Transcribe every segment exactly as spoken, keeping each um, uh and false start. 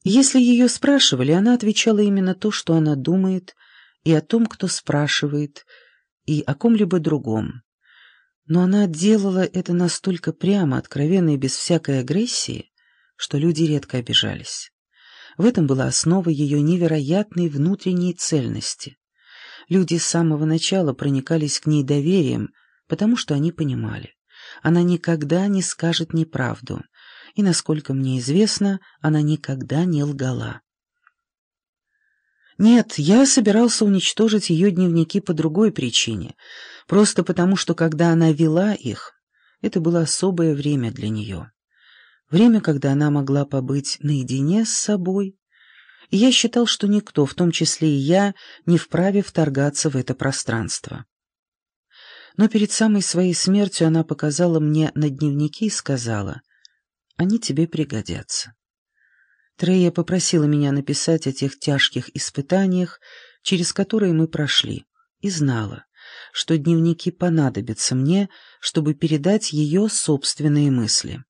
Если ее спрашивали, она отвечала именно то, что она думает, и о том, кто спрашивает, и о ком-либо другом. Но она делала это настолько прямо, откровенно и без всякой агрессии, что люди редко обижались. В этом была основа ее невероятной внутренней цельности. Люди с самого начала проникались к ней доверием, потому что они понимали. Она никогда не скажет неправду, и, насколько мне известно, она никогда не лгала. Нет, я собирался уничтожить ее дневники по другой причине, просто потому что, когда она вела их, это было особое время для нее. Время, когда она могла побыть наедине с собой, и я считал, что никто, в том числе и я, не вправе вторгаться в это пространство. Но перед самой своей смертью она показала мне на дневники и сказала: «Они тебе пригодятся». Трея попросила меня написать о тех тяжких испытаниях, через которые мы прошли, и знала, что дневники понадобятся мне, чтобы передать ее собственные мысли.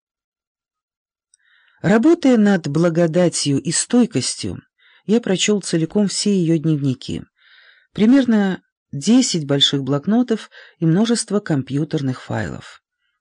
Работая над благодатью и стойкостью, я прочел целиком все ее дневники, примерно десять больших блокнотов и множество компьютерных файлов.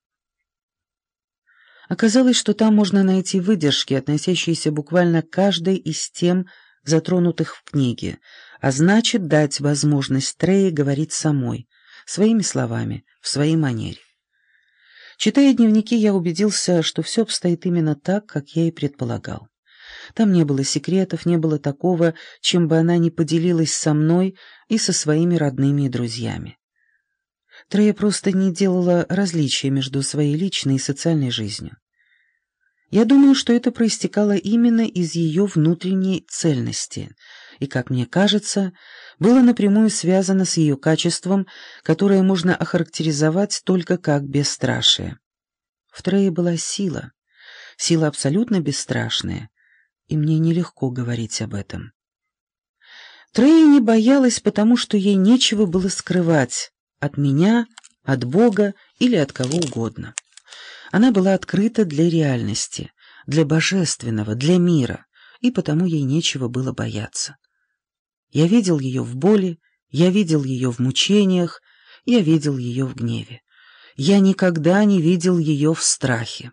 Оказалось, что там можно найти выдержки, относящиеся буквально к каждой из тем, затронутых в книге, а значит, дать возможность Трее говорить самой, своими словами, в своей манере. Читая дневники, я убедился, что все обстоит именно так, как я и предполагал. Там не было секретов, не было такого, чем бы она не поделилась со мной и со своими родными и друзьями. Трея просто не делала различия между своей личной и социальной жизнью. Я думаю, что это проистекало именно из ее внутренней цельности и, как мне кажется, было напрямую связано с ее качеством, которое можно охарактеризовать только как бесстрашие. В Трее была сила, сила абсолютно бесстрашная, и мне нелегко говорить об этом. Трея не боялась, потому что ей нечего было скрывать от меня, от Бога или от кого угодно. Она была открыта для реальности, для божественного, для мира, и потому ей нечего было бояться. Я видел ее в боли, я видел ее в мучениях, я видел ее в гневе. Я никогда не видел ее в страхе.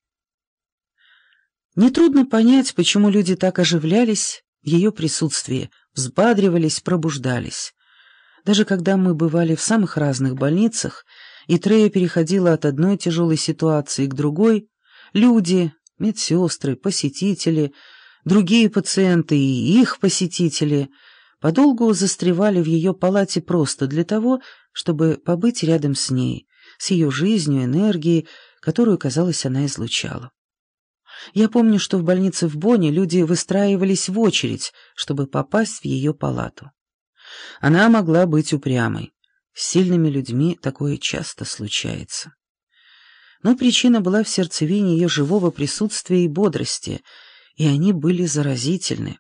Нетрудно понять, почему люди так оживлялись в ее присутствии, взбадривались, пробуждались. Даже когда мы бывали в самых разных больницах, и Трея переходила от одной тяжелой ситуации к другой, люди, медсестры, посетители, другие пациенты и их посетители подолгу застревали в ее палате просто для того, чтобы побыть рядом с ней, с ее жизнью, энергией, которую, казалось, она излучала. Я помню, что в больнице в Бонне люди выстраивались в очередь, чтобы попасть в ее палату. Она могла быть упрямой. С сильными людьми такое часто случается. Но причина была в сердцевине ее живого присутствия и бодрости, и они были заразительны.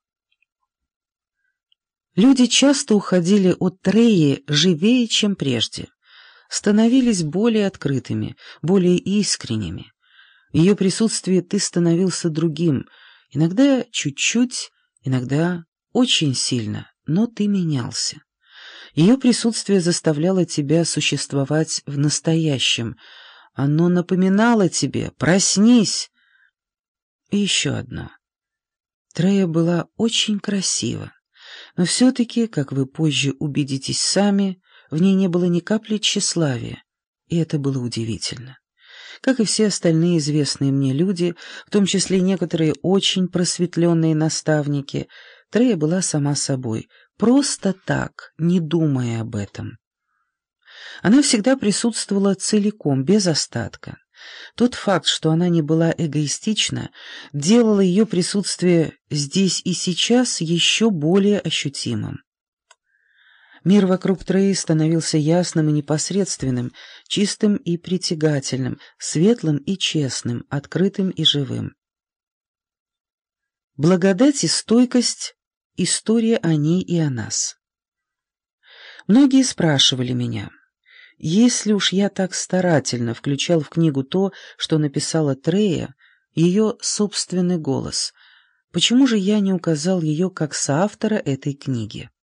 Люди часто уходили от Треи живее, чем прежде, становились более открытыми, более искренними. В ее присутствии ты становился другим, иногда чуть-чуть, иногда очень сильно, но ты менялся. Ее присутствие заставляло тебя существовать в настоящем. Оно напоминало тебе: проснись. И еще одно. Трея была очень красива, но все-таки, как вы позже убедитесь сами, в ней не было ни капли тщеславия, и это было удивительно. Как и все остальные известные мне люди, в том числе некоторые очень просветленные наставники, Трея была сама собой, просто так, не думая об этом. Она всегда присутствовала целиком, без остатка. Тот факт, что она не была эгоистична, делало ее присутствие здесь и сейчас еще более ощутимым. Мир вокруг Треи становился ясным и непосредственным, чистым и притягательным, светлым и честным, открытым и живым. Благодать и стойкость — история о ней и о нас. Многие спрашивали меня, если уж я так старательно включал в книгу то, что написала Трея, ее собственный голос, Почему же я не указал ее как соавтора этой книги?